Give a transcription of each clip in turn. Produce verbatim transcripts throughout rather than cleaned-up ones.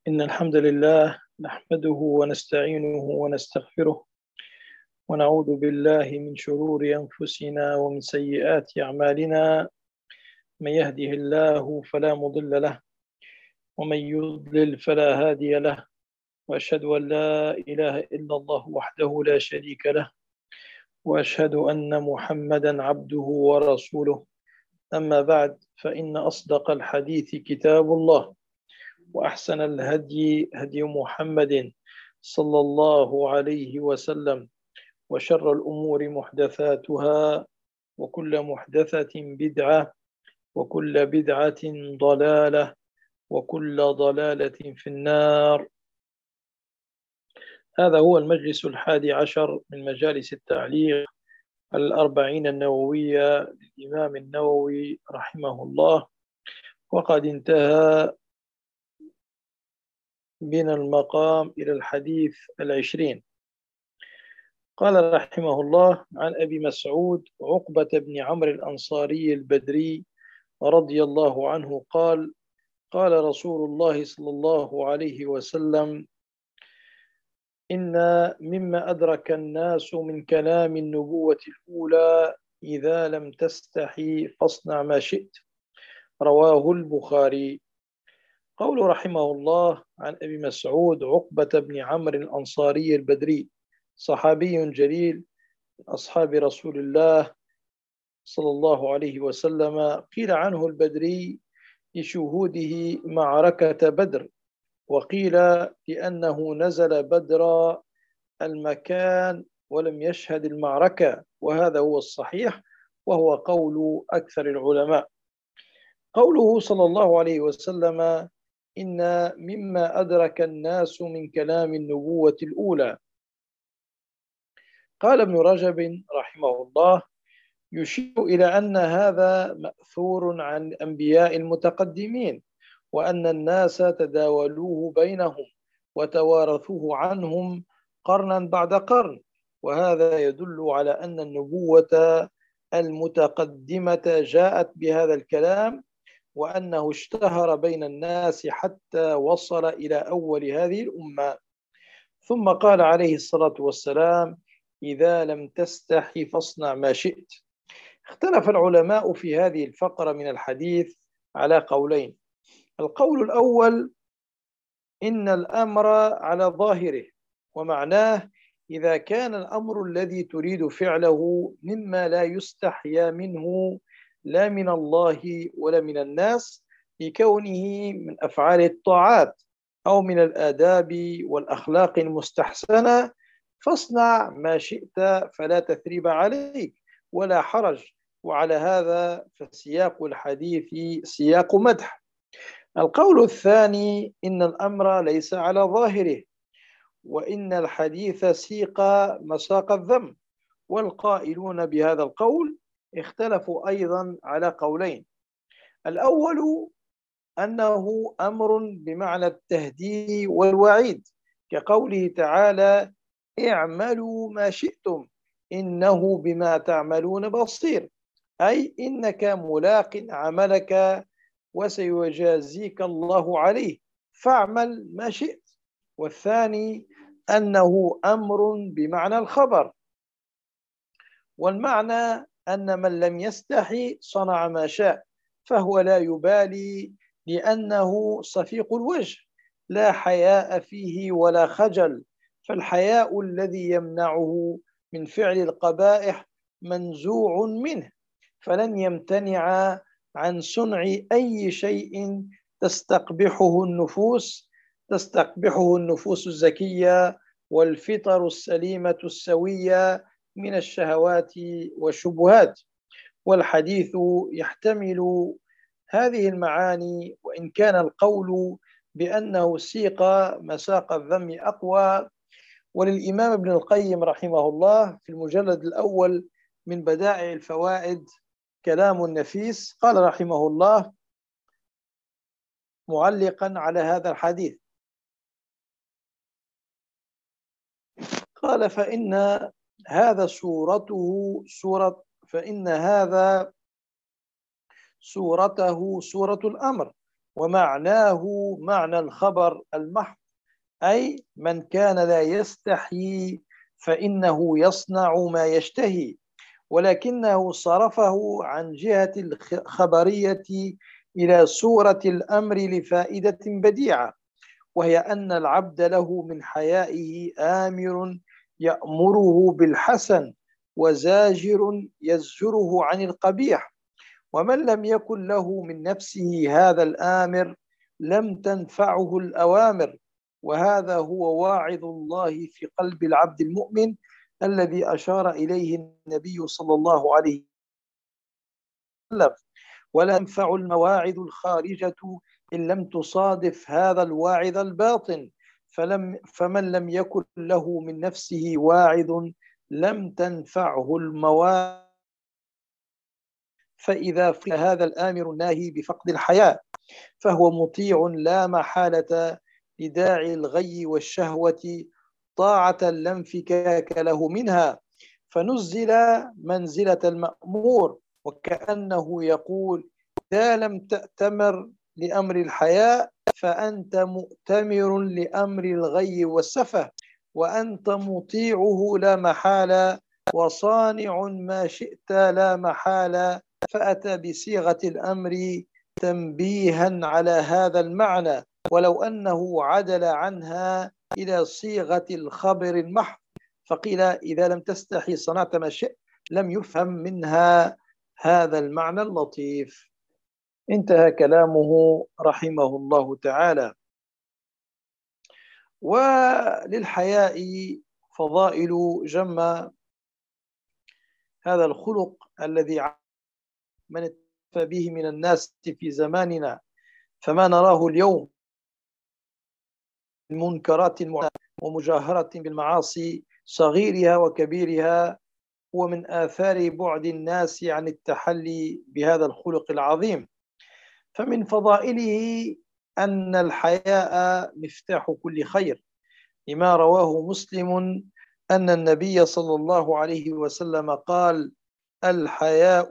إن الحمد لله نحمده ونستعينه ونستغفره ونعوذ بالله من شرور أنفسنا ومن سيئات أعمالنا. من يهده الله فلا مضل له ومن يضلل فلا هادي له، وأشهد أن لا إله إلا الله وحده لا شريك له، وأشهد أن محمدا عبده ورسوله. أما بعد، فإن أصدق الحديث كتاب الله، وأحسن الهدي هدي محمد صلى الله عليه وسلم، وشر الأمور محدثاتها، وكل محدثة بدعة، وكل بدعة ضلالة، وكل ضلالة في النار. هذا هو المجلس الحادي عشر من مجالس التعليق على الأربعين النووية للإمام النووي رحمه الله، وقد انتهى بنا المقام إلى الحديث العشرين. قال رحمه الله: عن أبي مسعود عقبة بن عمرو الأنصاري البدري رضي الله عنه قال: قال رسول الله صلى الله عليه وسلم: إن مما أدرك الناس من كلام النبوة الأولى إذا لم تستحي فاصنع ما شئت. رواه البخاري. قول رحمه الله عن أبي مسعود عقبة بن عمرو الأنصاري البدري، صحابي جليل من أصحاب رسول الله صلى الله عليه وسلم. قيل عنه البدري لشهوده معركة بدر، وقيل لأنه نزل بدر المكان ولم يشهد المعركة، وهذا هو الصحيح وهو قول أكثر العلماء. قوله صلى الله عليه وسلم: إن مما أدرك الناس من كلام النبوة الأولى، قال ابن رجب رحمه الله: يشير إلى أن هذا مأثور عن الأنبياء المتقدمين، وأن الناس تداولوه بينهم وتوارثوه عنهم قرنا بعد قرن، وهذا يدل على أن النبوة المتقدمة جاءت بهذا الكلام، وأنه اشتهر بين الناس حتى وصل إلى أول هذه الأمة. ثم قال عليه الصلاة والسلام: إذا لم تستحي فاصنع ما شئت. اختلف العلماء في هذه الفقرة من الحديث على قولين. القول الأول: إن الأمر على ظاهره، ومعناه إذا كان الأمر الذي تريد فعله مما لا يستحيا منه لا من الله ولا من الناس، لكونه من أفعال الطاعات أو من الآداب والأخلاق المستحسنة، فاصنع ما شئت فلا تثريب عليك ولا حرج. وعلى هذا فسياق الحديث سياق مدح. القول الثاني: إن الأمر ليس على ظاهره، وإن الحديث سيق مساق الذم. والقائلون بهذا القول اختلفوا أيضا على قولين. الأول أنه أمر بمعنى التهديد والوعيد، كقوله تعالى: اعملوا ما شئتم إنه بما تعملون بصير، أي إنك ملاق عملك وسيجازيك الله عليه، فاعمل ما شئت. والثاني أنه أمر بمعنى الخبر، والمعنى أن من لم يستحي صنع ما شاء، فهو لا يبالي، لأنه صفيق الوجه لا حياء فيه ولا خجل، فالحياء الذي يمنعه من فعل القبائح منزوع منه، فلن يمتنع عن صنع أي شيء تستقبحه النفوس تستقبحه النفوس الزكية والفطر السليمة السوية من الشهوات والشبهات. والحديث يحتمل هذه المعاني، وإن كان القول بأنه سيق مساق الذم أقوى. وللإمام ابن القيم رحمه الله في المجلد الأول من بدائع الفوائد كلام نفيس، قال رحمه الله معلقا على هذا الحديث، قال: فإن هذا صورته صورة فإن هذا صورته صورة الأمر، ومعناه معنى الخبر المحض، أي من كان لا يستحيي فإنه يصنع ما يشتهي، ولكنه صرفه عن جهة الخبرية إلى صورة الأمر لفائدة بديعة، وهي أن العبد له من حيائه آمر يأمره بالحسن وزاجر يزجره عن القبيح، ومن لم يكن له من نفسه هذا الآمر لم تنفعه الأوامر، وهذا هو واعظ الله في قلب العبد المؤمن الذي أشار إليه النبي صلى الله عليه وسلم. ولا تنفع المواعظ الخارجة إن لم تصادف هذا الواعظ الباطن، فلم فمن لم يكن له من نفسه واعظ لم تنفعه المواعظ. فإذا فعل هذا الآمر الناهي بفقد الحياء فهو مطيع لا محالة لداعي الغي والشهوة طاعة لا انفكاك له منها، فنزل منزلة المأمور، وكأنه يقول: إذا لم تأتمر لأمر الحياء فأنت مؤتمر لأمر الغي والسفه، وأنت مطيعه لا محالة وصانع ما شئت لا محالة. فأتى بصيغة الأمر تنبيها على هذا المعنى، ولو أنه عدل عنها إلى صيغة الخبر المحض فقيل: إذا لم تستحي صنعت ما شئت، لم يفهم منها هذا المعنى اللطيف. انتهى كلامه رحمه الله تعالى. وللحياء فضائل جمة. هذا الخلق الذي من اتفى به من الناس في زماننا، فما نراه اليوم من منكرات ومجاهرة بالمعاصي صغيرها وكبيرها هو من آثار بعد الناس عن التحلي بهذا الخلق العظيم. فمن فضائله أن الحياء مفتاح كل خير، لما رواه مسلم أن النبي صلى الله عليه وسلم قال: الحياء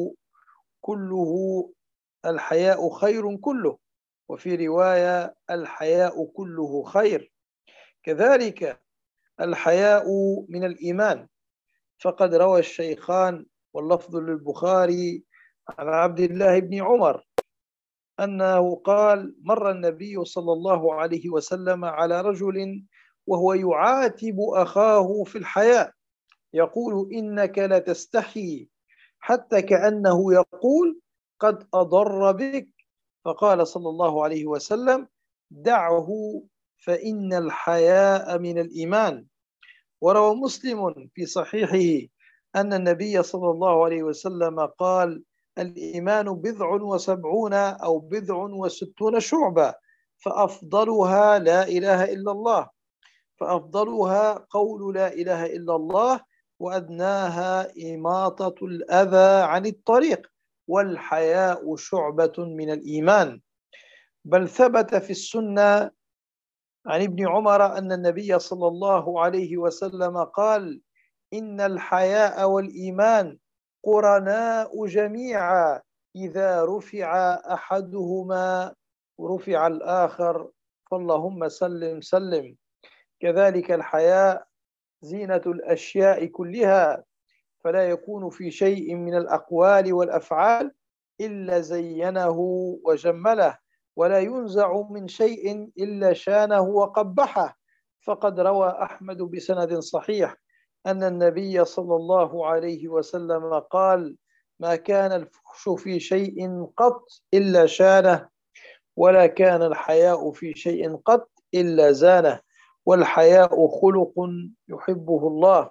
كله الحياء خير كله، وفي رواية: الحياء كله خير. كذلك الحياء من الإيمان، فقد روى الشيخان واللفظ للبخاري عن عبد الله بن عمر أنه قال: مر النبي صلى الله عليه وسلم على رجل وهو يعاتب أخاه في الحياء يقول: إنك لتستحي، حتى كأنه يقول: قد أضر بك. فقال صلى الله عليه وسلم: دعه فإن الحياء من الإيمان. وروى مسلم في صحيحه أن النبي صلى الله عليه وسلم قال: الإيمان بضع وسبعون أو بضع وستون شعبة، فأفضلها لا إله إلا الله فأفضلها قول لا إله إلا الله، وأدناها إماطة الأذى عن الطريق، والحياء شعبة من الإيمان. بل ثبت في السنة عن ابن عمر أن النبي صلى الله عليه وسلم قال: إن الحياء والإيمان قرناء جميعا، إذا رفع أحدهما رفع الآخر، فاللهم سلم سلم. كذلك الحياء زينة الأشياء كلها، فلا يكون في شيء من الأقوال والأفعال إلا زينه وجمله، ولا ينزع من شيء إلا شانه وقبحه. فقد روى أحمد بسند صحيح أن النبي صلى الله عليه وسلم قال: ما كان الفحش في شيء قط إلا شانه، ولا كان الحياء في شيء قط إلا زانه، والحياء خلق يحبه الله.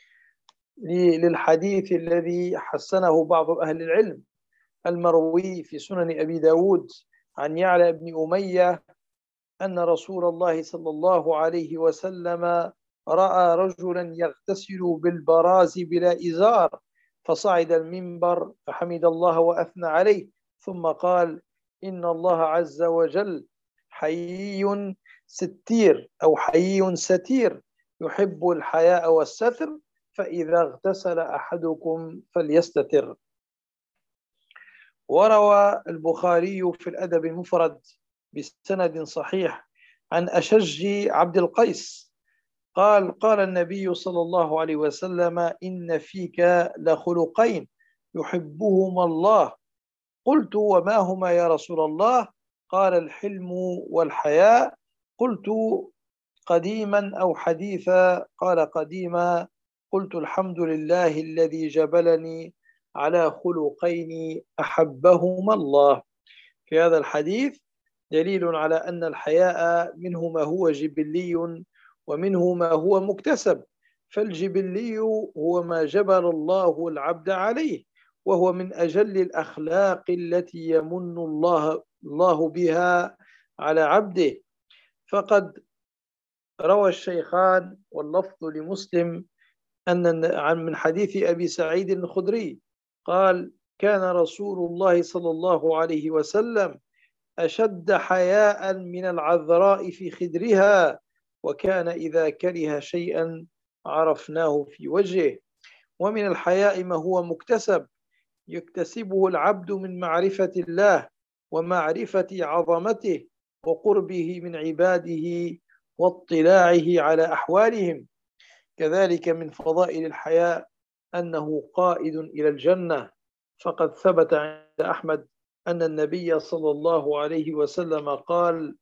للحديث الذي حسنه بعض أهل العلم المروي في سنن أبي داود عن يعلى بن أمية أن رسول الله صلى الله عليه وسلم رأى رجلا يغتسل بالبراز بلا إزار، فصعد المنبر فحمد الله وأثنى عليه، ثم قال: إن الله عز وجل حيي ستير أو حيي ستير يحب الحياء والستر، فإذا اغتسل أحدكم فليستتر. وروى البخاري في الأدب المفرد بسند صحيح عن أشج عبد القيس قال قال النبي صلى الله عليه وسلم: إن فيك لخلقين يحبهما الله. قلت: وما هما يا رسول الله؟ قال: الحلم والحياء. قلت: قديما أو حديثا؟ قال: قديما. قلت: الحمد لله الذي جبلني على خلقين أحبهما الله. في هذا الحديث دليل على أن الحياء منه ما هو جبلي ومنه ما هو مكتسب. فالجبلي هو ما جبل الله العبد عليه، وهو من أجل الأخلاق التي يمن الله الله بها على عبده. فقد روى الشيخان واللفظ لمسلم أن عن من حديث أبي سعيد الخدري قال: كان رسول الله صلى الله عليه وسلم أشد حياء من العذراء في خدرها، وكان إذا كره شيئا عرفناه في وجهه. ومن الحياء ما هو مكتسب يكتسبه العبد من معرفة الله ومعرفة عظمته وقربه من عباده واطلاعه على أحوالهم. كذلك من فضائل الحياء أنه قائد إلى الجنة، فقد ثبت عند أحمد أن النبي صلى الله عليه وسلم قال: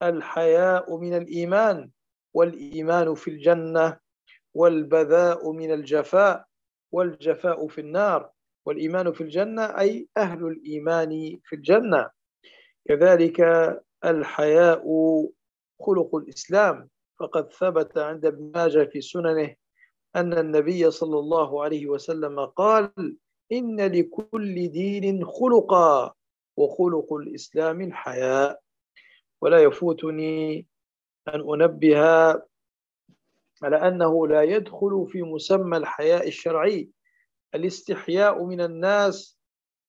الحياء من الإيمان، والإيمان في الجنة، والبذاء من الجفاء، والجفاء في النار. والإيمان في الجنة أي أهل الإيمان في الجنة. كذلك الحياء خلق الإسلام، فقد ثبت عند ابن ماجه في سننه أن النبي صلى الله عليه وسلم قال: إن لكل دين خلقا، وخلق الإسلام الحياء. ولا يفوتني أن أنبه على أنه لا يدخل في مسمى الحياء الشرعي الاستحياء من الناس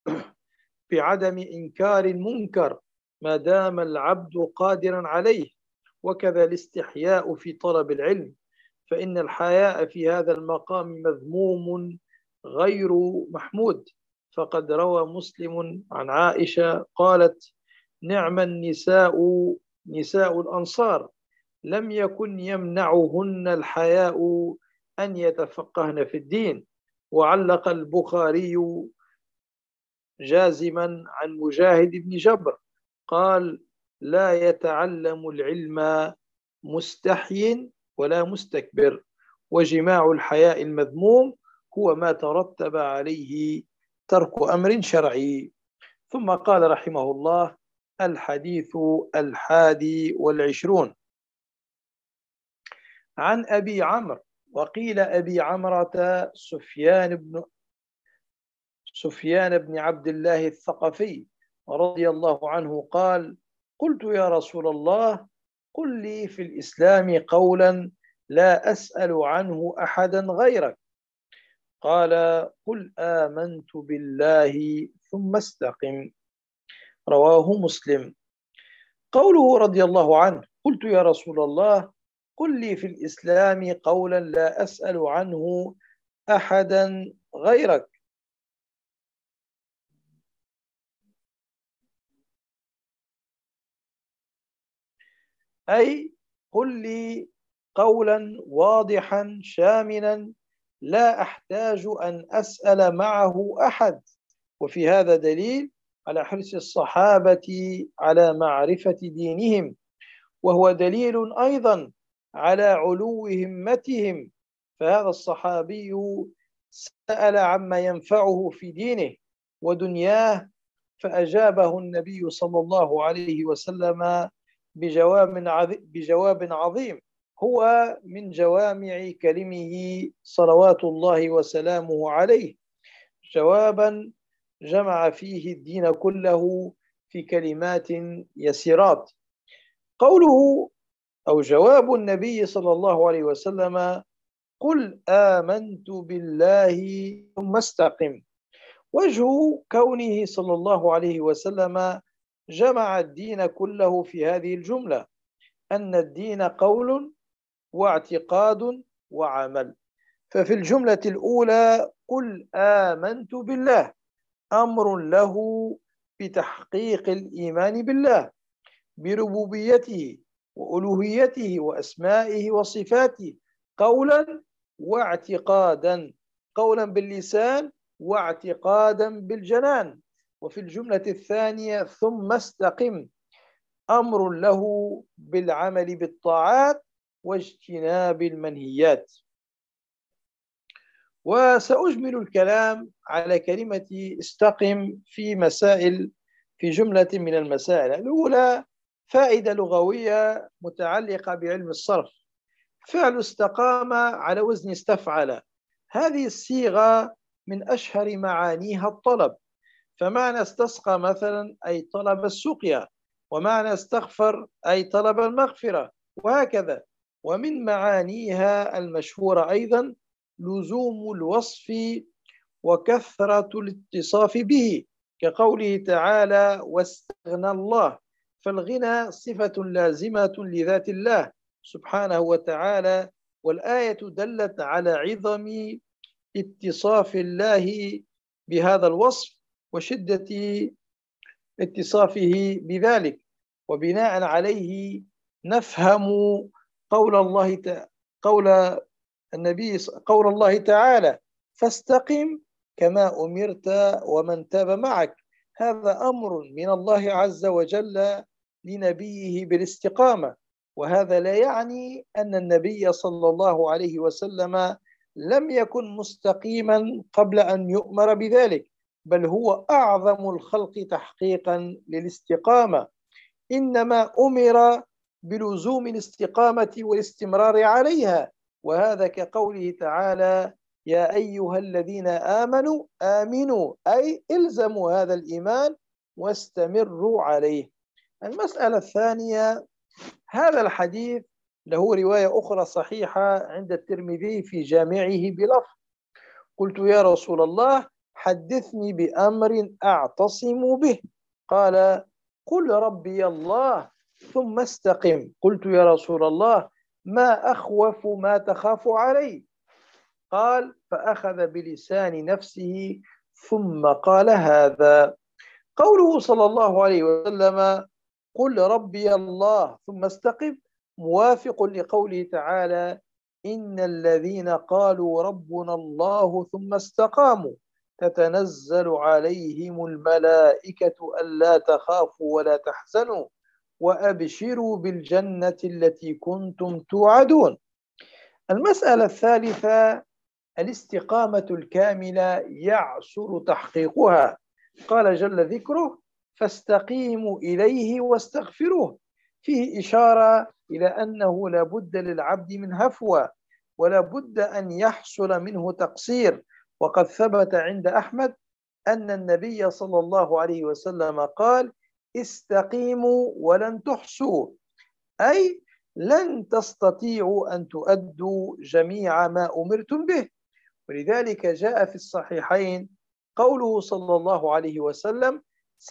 بعدم إنكار المنكر ما دام العبد قادرا عليه، وكذا الاستحياء في طلب العلم، فإن الحياء في هذا المقام مذموم غير محمود. فقد روى مسلم عن عائشة قالت: نعم النساء نساء الأنصار، لم يكن يمنعهن الحياء أن يتفقهن في الدين. وعلق البخاري جازما عن مجاهد بن جبر قال: لا يتعلم العلم مستحي ولا مستكبر. وجماع الحياء المذموم هو ما ترتب عليه ترك أمر شرعي. ثم قال رحمه الله: الحديث الحادي والعشرون عن أبي عمرو، وقيل أبي عمرة سفيان بن سفيان بن عبد الله الثقفي رضي الله عنه قال: قلت يا رسول الله، قل لي في الإسلام قولا لا أسأل عنه أحدا غيرك. قال: قل آمنت بالله ثم استقم. رواه مسلم. قوله رضي الله عنه: قلت يا رسول الله، قل لي في الإسلام قولا لا أسأل عنه أحدا غيرك، أي قل لي قولا واضحا شاملا لا أحتاج أن أسأل معه أحد. وفي هذا دليل على حرص الصحابة على معرفة دينهم، وهو دليل أيضا على علو همتهم. فهذا الصحابي سأل عما ينفعه في دينه ودنياه، فأجابه النبي صلى الله عليه وسلم بجواب عظيم, بجواب عظيم هو من جوامع كلمه صلوات الله وسلامه عليه، جوابا جمع فيه الدين كله في كلمات يسيرات. قوله أو جواب النبي صلى الله عليه وسلم: قل آمنت بالله ثم استقم، وجه كونه صلى الله عليه وسلم جمع الدين كله في هذه الجملة، أن الدين قول واعتقاد وعمل. ففي الجملة الأولى: قل آمنت بالله، أمر له بتحقيق الإيمان بالله بربوبيته وألوهيته وأسمائه وصفاته قولا واعتقادا، قولا باللسان واعتقادا بالجنان. وفي الجملة الثانية ثم استقم أمر له بالعمل بالطاعات واجتناب المنهيات. وسأجمل الكلام على كلمة استقم في مسائل، في جملة من المسائل. الأولى فائدة لغوية متعلقة بعلم الصرف. فعل استقام على وزن استفعل، هذه الصيغة من أشهر معانيها الطلب، فمعنى استسقى مثلا أي طلب السقيا، ومعنى استغفر أي طلب المغفرة، وهكذا. ومن معانيها المشهورة أيضا لزوم الوصف وكثرة الاتصاف به، كقوله تعالى واستغنى الله، فالغنى صفة لازمة لذات الله سبحانه وتعالى، والآية دلت على عظم اتصاف الله بهذا الوصف وشدة اتصافه بذلك. وبناء عليه نفهم قول الله قول النبي قول الله تعالى فاستقم كما أمرت ومن تاب معك. هذا أمر من الله عز وجل لنبيه بالاستقامة، وهذا لا يعني أن النبي صلى الله عليه وسلم لم يكن مستقيما قبل أن يؤمر بذلك، بل هو أعظم الخلق تحقيقا للاستقامة، إنما أمر بلزوم الاستقامة والاستمرار عليها. وهذا كقوله تعالى يا أيها الذين آمنوا آمنوا، أي إلزموا هذا الإيمان واستمروا عليه. المسألة الثانية، هذا الحديث له رواية أخرى صحيحة عند الترمذي في جامعه بلفظ قلت يا رسول الله حدثني بأمر أعتصم به، قال قل ربي الله ثم استقم. قلت يا رسول الله ما أخوف ما تخاف علي؟ قال فأخذ بلسان نفسه ثم قال هذا. قوله صلى الله عليه وسلم قل ربي الله ثم استقم موافق لقوله تعالى إن الذين قالوا ربنا الله ثم استقاموا تتنزل عليهم الملائكة ألا تخافوا ولا تحزنوا وأبشروا بالجنة التي كنتم توعدون. المسألة الثالثة الاستقامة الكاملة يعسر تحقيقها، قال جل ذكره فاستقيموا إليه واستغفروه، فيه إشارة إلى أنه لا بد للعبد من هفوة ولا بد أن يحصل منه تقصير. وقد ثبت عند أحمد أن النبي صلى الله عليه وسلم قال استقيموا ولن تحصوا، أي لن تستطيعوا أن تؤدوا جميع ما أمرتم به. ولذلك جاء في الصحيحين قوله صلى الله عليه وسلم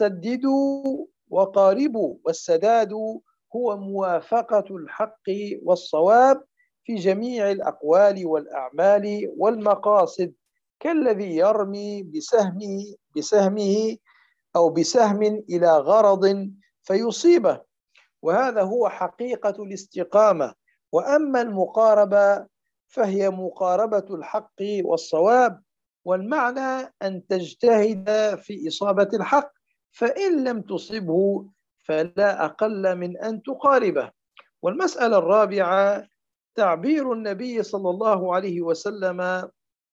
سددوا وقاربوا، والسداد هو موافقة الحق والصواب في جميع الأقوال والأعمال والمقاصد، كالذي يرمي بسهمه بسهمه أو بسهم إلى غرض فيصيبه، وهذا هو حقيقة الاستقامة. وأما المقاربة فهي مقاربة الحق والصواب، والمعنى أن تجتهد في إصابة الحق، فإن لم تصبه فلا أقل من أن تقاربه. والمسألة الرابعة تعبير النبي صلى الله عليه وسلم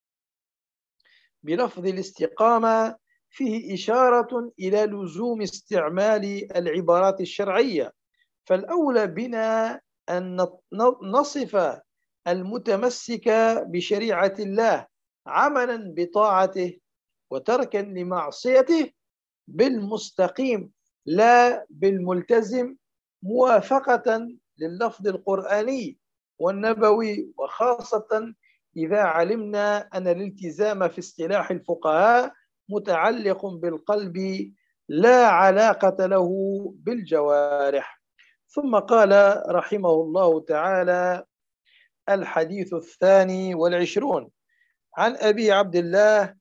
بلفظ الاستقامة فيه إشارة إلى لزوم استعمال العبارات الشرعية، فالأولى بنا أن نصف المتمسك بشريعة الله عملا بطاعته وتركا لمعصيته بالمستقيم لا بالملتزم، موافقة لللفظ القرآني والنبوي، وخاصة إذا علمنا أن الالتزام في اصطلاح الفقهاء متعلق بالقلب لا علاقة له بالجوارح. ثم قال رحمه الله تعالى الحديث الثاني والعشرون عن أبي عبد الله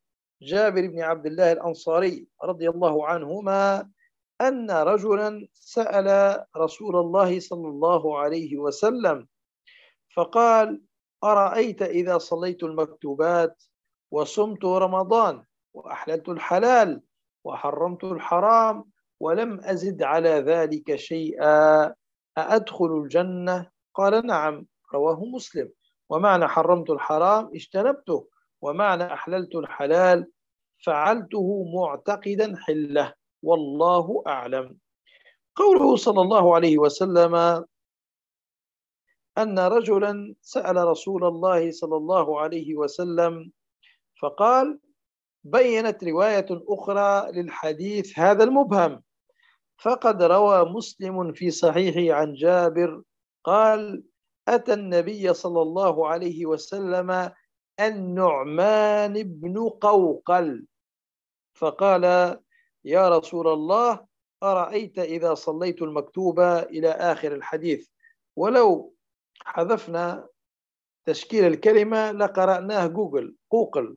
جابر بن عبد الله الأنصاري رضي الله عنهما أن رجلا سأل رسول الله صلى الله عليه وسلم فقال: أرأيت إذا صليت المكتوبات وصمت رمضان وأحللت الحلال وحرمت الحرام ولم أزد على ذلك شيئا أأدخل الجنة؟ قال: نعم. رواه مسلم. ومعنى حرمت الحرام اجتنبته، ومعنى أحللت الحلال فعلته معتقدا حله، والله أعلم. قوله صلى الله عليه وسلم أن رجلا سأل رسول الله صلى الله عليه وسلم فقال: بينت رواية أخرى للحديث هذا المبهم، فقد روى مسلم في صحيحه عن جابر قال: أتى النبي صلى الله عليه وسلم النعمان بن قوقل فقال: يا رسول الله، أرأيت إذا صليت المكتوبة إلى آخر الحديث، ولو حذفنا تشكيل الكلمة لقرأناه جوجل قوقل.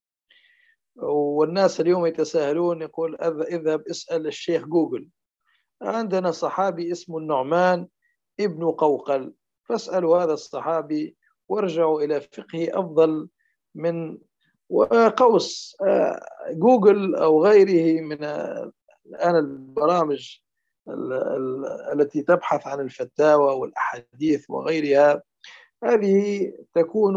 والناس اليوم يتساهلون، يقول اذهب اسأل الشيخ جوجل. عندنا صحابي اسمه النعمان ابن قوقل، فاسألوا هذا الصحابي وارجعوا إلى فقهه أفضل من وقوس جوجل أو غيره من الآن البرامج التي تبحث عن الفتاوى والأحاديث وغيرها. هذه تكون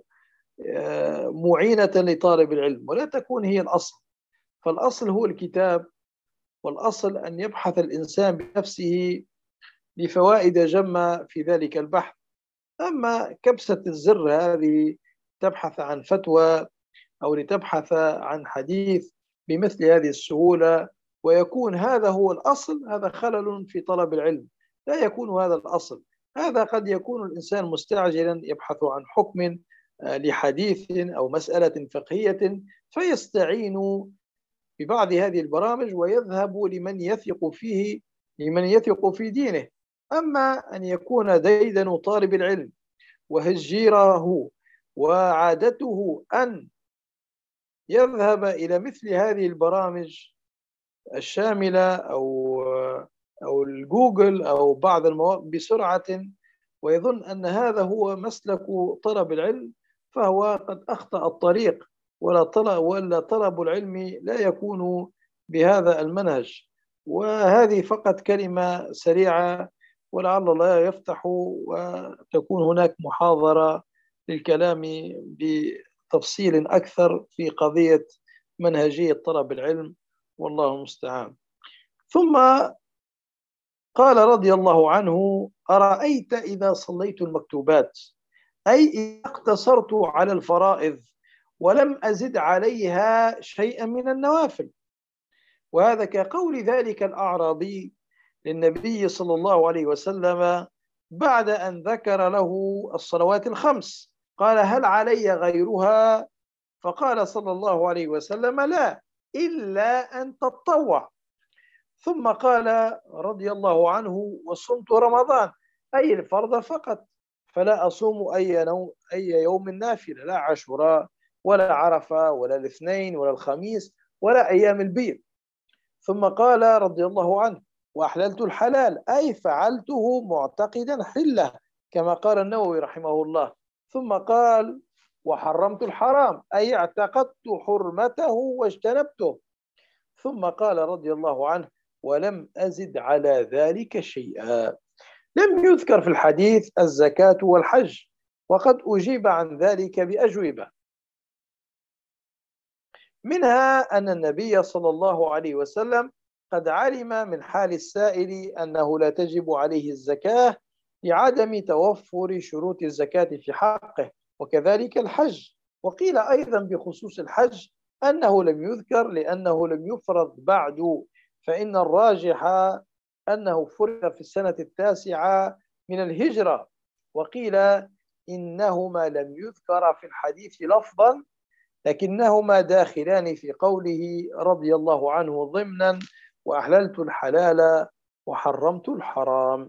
معينة لطالب العلم ولا تكون هي الأصل، فالأصل هو الكتاب، والأصل أن يبحث الإنسان بنفسه لفوائد جمة في ذلك البحث. أما كبسة الزر هذه تبحث عن فتوى أو لتبحث عن حديث بمثل هذه السهولة ويكون هذا هو الأصل، هذا خلل في طلب العلم، لا يكون هذا الأصل. هذا قد يكون الإنسان مستعجلا يبحث عن حكم لحديث أو مسألة فقهية فيستعين ببعض هذه البرامج ويذهب لمن يثق فيه، لمن يثق في دينه. أما أن يكون ديدن طالب العلم وهجيره وعادته أن يذهب إلى مثل هذه البرامج الشاملة أو أو الجوجل أو بعض المواقع بسرعة ويظن أن هذا هو مسلك طلب العلم، فهو قد أخطأ الطريق، ولا طلب, ولا طلب العلم لا يكون بهذا المنهج. وهذه فقط كلمة سريعة، ولعل الله يفتح وتكون هناك محاضرة للكلام بتفصيل أكثر في قضية منهجية طلب العلم، والله المستعان. ثم قال رضي الله عنه: أرأيت إذا صليت المكتوبات، أي إذا اقتصرت على الفرائض ولم أزد عليها شيئا من النوافل. وهذا كقول ذلك الأعرابي للنبي صلى الله عليه وسلم بعد أن ذكر له الصلوات الخمس، قال: هل علي غيرها؟ فقال صلى الله عليه وسلم: لا، إلا أن تطوع. ثم قال رضي الله عنه: وصمت رمضان، أي الفرض فقط، فلا أصوم أي, أي يوم نافلة، لا عاشوراء ولا عرفة ولا الاثنين ولا الخميس ولا أيام البيض. ثم قال رضي الله عنه: وأحللت الحلال، أي فعلته معتقدا حله، كما قال النووي رحمه الله. ثم قال: وحرمت الحرام، أي اعتقدت حرمته واجتنبته. ثم قال رضي الله عنه: ولم أزد على ذلك شيئا. لم يذكر في الحديث الزكاة والحج، وقد أجيب عن ذلك بأجوبة، منها أن النبي صلى الله عليه وسلم قد علم من حال السائل أنه لا تجب عليه الزكاة لعدم توفر شروط الزكاة في حقه، وكذلك الحج. وقيل أيضا بخصوص الحج أنه لم يذكر لأنه لم يفرض بعد، فإن الراجح أنه فرض في السنة التاسعة من الهجرة. وقيل إنهما لم يذكر في الحديث لفظا، لكنهما داخلان في قوله رضي الله عنه ضمنا: وأحللت الحلال وحرمت الحرام.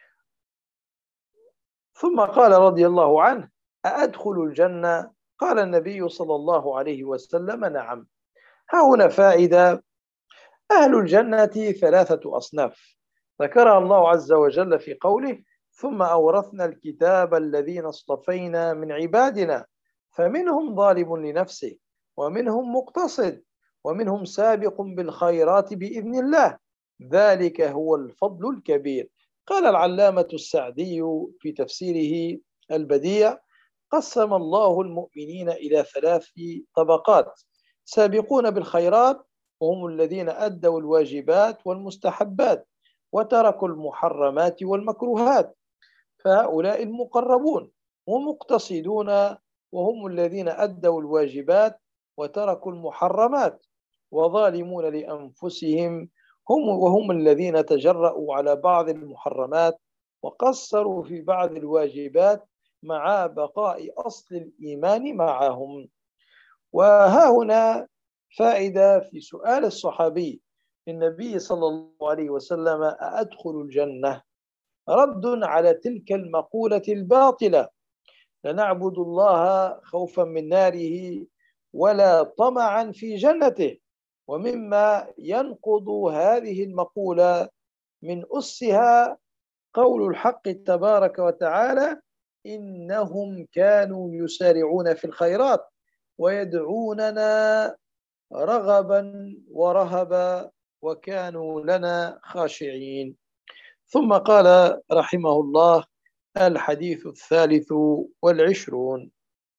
ثم قال رضي الله عنه: أأدخل الجنة؟ قال النبي صلى الله عليه وسلم: نعم. ها هنا فائدة: أهل الجنة ثلاثة أصناف ذكرها الله عز وجل في قوله: ثم أورثنا الكتاب الذين اصطفينا من عبادنا فمنهم ظالم لنفسه ومنهم مقتصد ومنهم سابق بالخيرات بإذن الله ذلك هو الفضل الكبير. قال العلامة السعدي في تفسيره البديع: قسم الله المؤمنين إلى ثلاث طبقات: سابقون بالخيرات وهم الذين أدوا الواجبات والمستحبات وتركوا المحرمات والمكروهات فهؤلاء المقربون، ومقتصدون وهم الذين أدوا الواجبات وتركوا المحرمات، وظالمون لأنفسهم هم وهم الذين تجرؤوا على بعض المحرمات وقصروا في بعض الواجبات مع بقاء أصل الإيمان معهم. وها هنا فائدة في سؤال الصحابي النبي صلى الله عليه وسلم: أأدخل الجنة؟ رد على تلك المقولة الباطلة: لنعبد الله خوفا من ناره ولا طمعا في جنته. ومما ينقض هذه المقولة من أسها قول الحق تبارك وتعالى: إنهم كانوا يسارعون في الخيرات ويدعوننا رغبا ورهبا وكانوا لنا خاشعين. ثم قال رحمه الله: الحديث الثالث والعشرون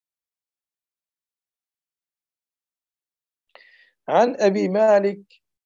عن أبي مالك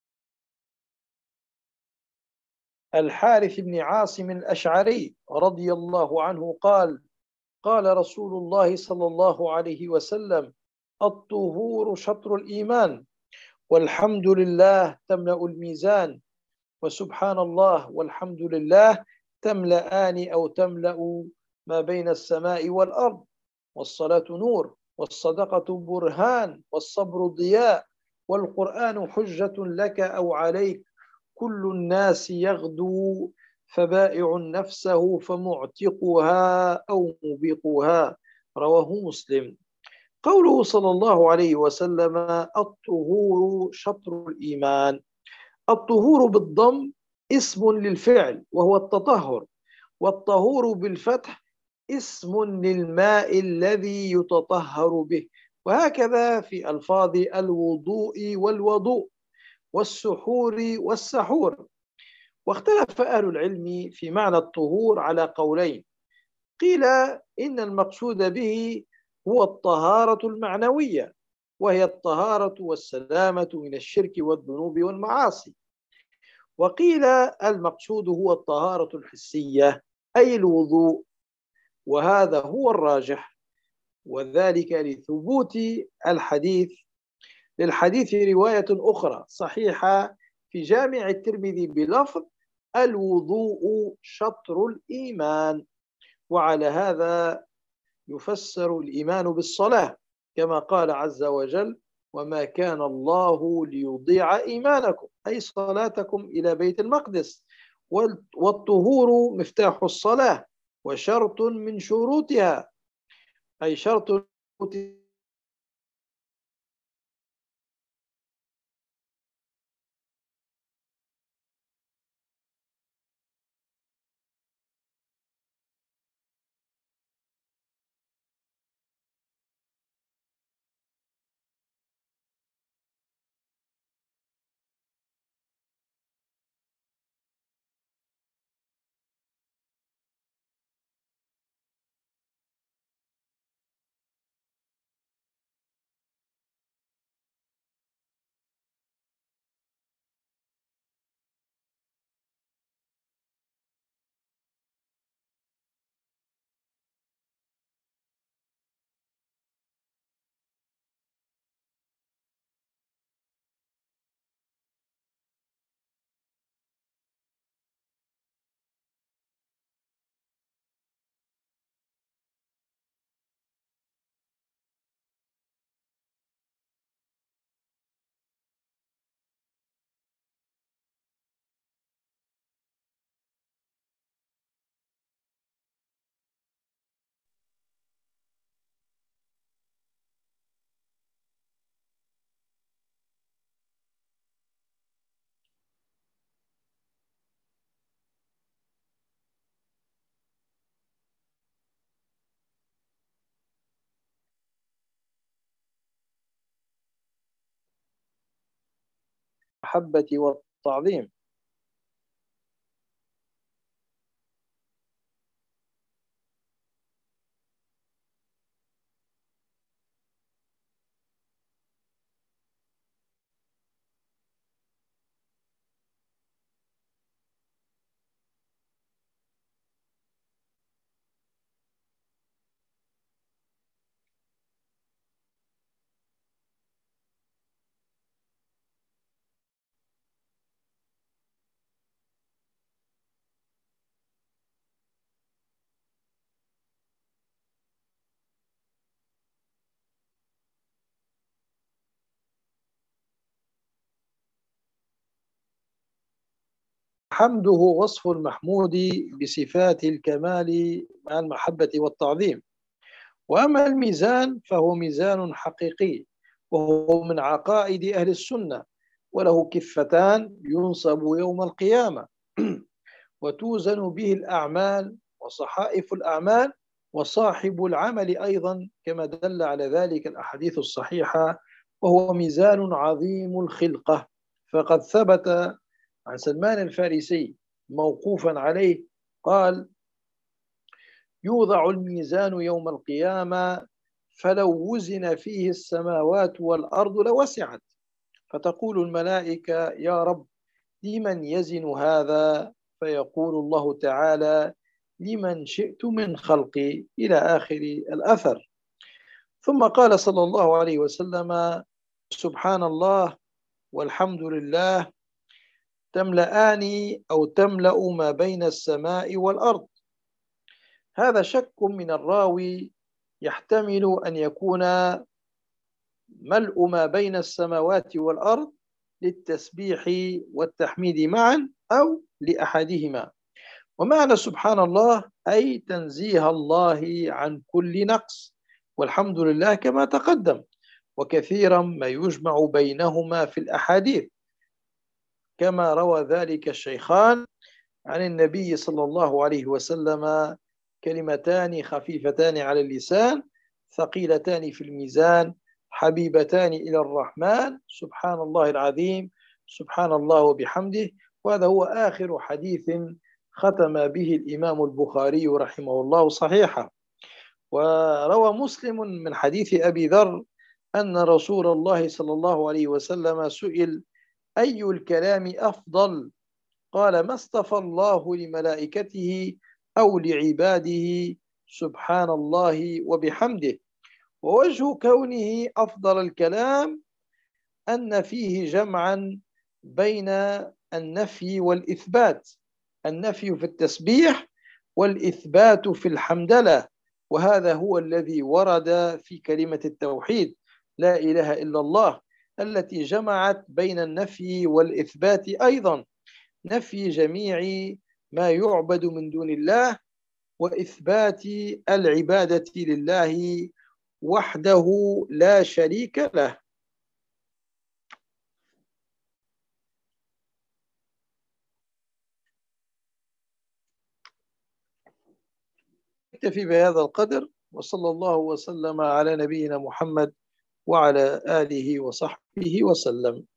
الحارث بن عاصم الأشعري رضي الله عنه قال: قال رسول الله صلى الله عليه وسلم: الطهور شطر الإيمان، والحمد لله تملأ الميزان، وسبحان الله والحمد لله تملأان أو تملأ ما بين السماء والأرض، والصلاة نور، والصدقة برهان، والصبر ضياء، والقرآن حجة لك أو عليك، كل الناس يغدو فبائع نفسه فمعتقها أو موبقها. رواه مسلم. قوله صلى الله عليه وسلم: الطهور شطر الإيمان. الطهور بالضم اسم للفعل وهو التطهر، والطهور بالفتح اسم للماء الذي يتطهر به، وهكذا في ألفاظ الوضوء والوضوء والسحور والسحور. واختلف أهل العلم في معنى الطهور على قولين: قيل إن المقصود به هو الطهارة المعنوية، وهي الطهارة والسلامة من الشرك والذنوب والمعاصي. وقيل المقصود هو الطهارة الحسية أي الوضوء، وهذا هو الراجح، وذلك لثبوت الحديث للحديث رواية أخرى صحيحة في جامع الترمذي بلفظ: الوضوء شطر الإيمان. وعلى هذا يفسر الإيمان بالصلاة كما قال عز وجل: وما كان الله ليضيع إيمانكم أي صلاتكم إلى بيت المقدس. والطهور مفتاح الصلاة وشرط من شروطها أي شرط المحبة والتعظيم. حمده وصف المحمود بصفات الكمال مع المحبة والتعظيم. وأما الميزان فهو ميزان حقيقي، وهو من عقائد أهل السنة، وله كفتان ينصب يوم القيامة وتوزن به الأعمال وصحائف الأعمال وصاحب العمل أيضا، كما دل على ذلك الأحاديث الصحيحة، وهو ميزان عظيم الخلقة. فقد ثبت عن سلمان الفارسي موقوفا عليه قال: يوضع الميزان يوم القيامة فلو وزن فيه السماوات والأرض لوسعت، فتقول الملائكة: يا رب لمن يزن هذا؟ فيقول الله تعالى: لمن شئت من خلقي، إلى آخر الأثر. ثم قال صلى الله عليه وسلم: سبحان الله والحمد لله تملأان أو تملأ ما بين السماء والأرض. هذا شك من الراوي، يحتمل أن يكون ملء ما بين السماوات والأرض للتسبيح والتحميد معا أو لأحدهما. ومعنى سبحان الله أي تنزيه الله عن كل نقص، والحمد لله كما تقدم. وكثيرا ما يجمع بينهما في الأحاديث، كما روى ذلك الشيخان عن النبي صلى الله عليه وسلم: كلمتان خفيفتان على اللسان ثقيلتان في الميزان حبيبتان إلى الرحمن، سبحان الله العظيم، سبحان الله وبحمده. وهذا هو آخر حديث ختم به الإمام البخاري رحمه الله صحيحا. وروى مسلم من حديث أبي ذر أن رسول الله صلى الله عليه وسلم سئل: أي الكلام أفضل؟ قال: ما اصطفى الله لملائكته أو لعباده سبحان الله وبحمده. ووجه كونه أفضل الكلام أن فيه جمعا بين النفي والإثبات، النفي في التسبيح والإثبات في الحمدلة. وهذا هو الذي ورد في كلمة التوحيد لا إله إلا الله، التي جمعت بين النفي والإثبات أيضا، نفي جميع ما يعبد من دون الله وإثبات العبادة لله وحده لا شريك له. نكتفي بهذا القدر، وصلى الله وسلم على نبينا محمد وعلى آله وصحبه وسلم.